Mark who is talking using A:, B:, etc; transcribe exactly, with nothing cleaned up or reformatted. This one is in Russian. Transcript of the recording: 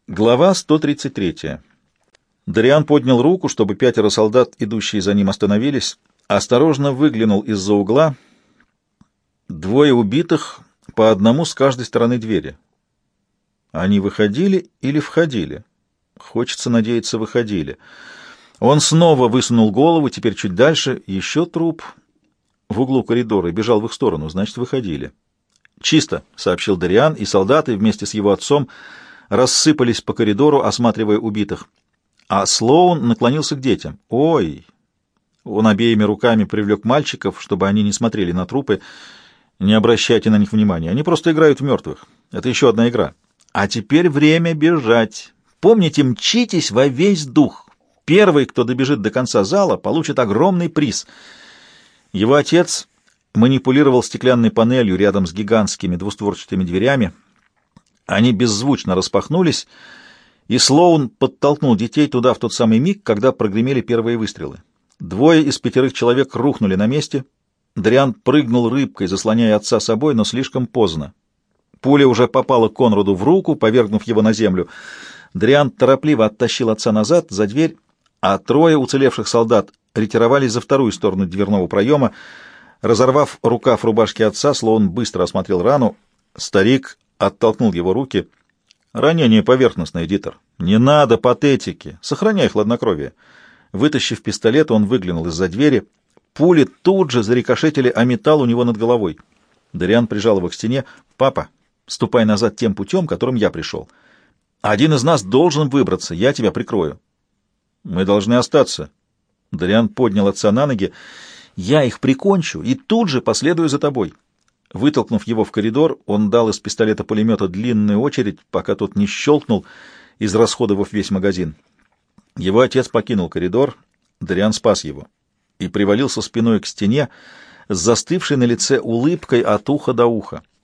A: Глава сто тридцать третья. Дариан поднял руку, чтобы пятеро солдат, идущие за ним, остановились, осторожно выглянул из-за угла. Двое убитых по одному с каждой стороны двери. Они выходили или входили? Хочется надеяться, выходили. Он снова высунул голову, теперь чуть дальше, еще труп в углу коридора, и бежал в их сторону, значит, выходили. «Чисто», — сообщил Дариан, и солдаты вместе с его отцом рассыпались по коридору, осматривая убитых. А Слоун наклонился к детям. «Ой!» Он обеими руками привлек мальчиков, чтобы они не смотрели на трупы. «Не обращайте на них внимания, они просто играют в мертвых. Это еще одна игра. А теперь время бежать. Помните, мчитесь во весь дух. Первый, кто добежит до конца зала, получит огромный приз». Его отец манипулировал стеклянной панелью рядом с гигантскими двустворчатыми дверями. Они беззвучно распахнулись, и Слоун подтолкнул детей туда в тот самый миг, когда прогремели первые выстрелы. Двое из пятерых человек рухнули на месте. Дариан прыгнул рыбкой, заслоняя отца собой, но слишком поздно. Пуля уже попала Конраду в руку, повергнув его на землю. Дариан торопливо оттащил отца назад, за дверь, а трое уцелевших солдат ретировались за вторую сторону дверного проема. Разорвав рукав рубашки отца, Слоун быстро осмотрел рану. Старик оттолкнул его руки. «Ранение поверхностное, Дитер. Не надо патетики. Сохраняй хладнокровие». Вытащив пистолет, он выглянул из-за двери. Пули тут же зарикошетили о металл у него над головой. Дариан прижал его к стене. «Папа, ступай назад тем путем, которым я пришел. Один из нас должен выбраться, я тебя прикрою». «Мы должны остаться». Дариан поднял отца на ноги. «Я их прикончу и тут же последую за тобой». Вытолкнув его в коридор, он дал из пистолета-пулемета длинную очередь, пока тот не щелкнул, израсходовав весь магазин. Его отец покинул коридор, Дариан спас его и привалился спиной к стене с застывшей на лице улыбкой от уха до уха.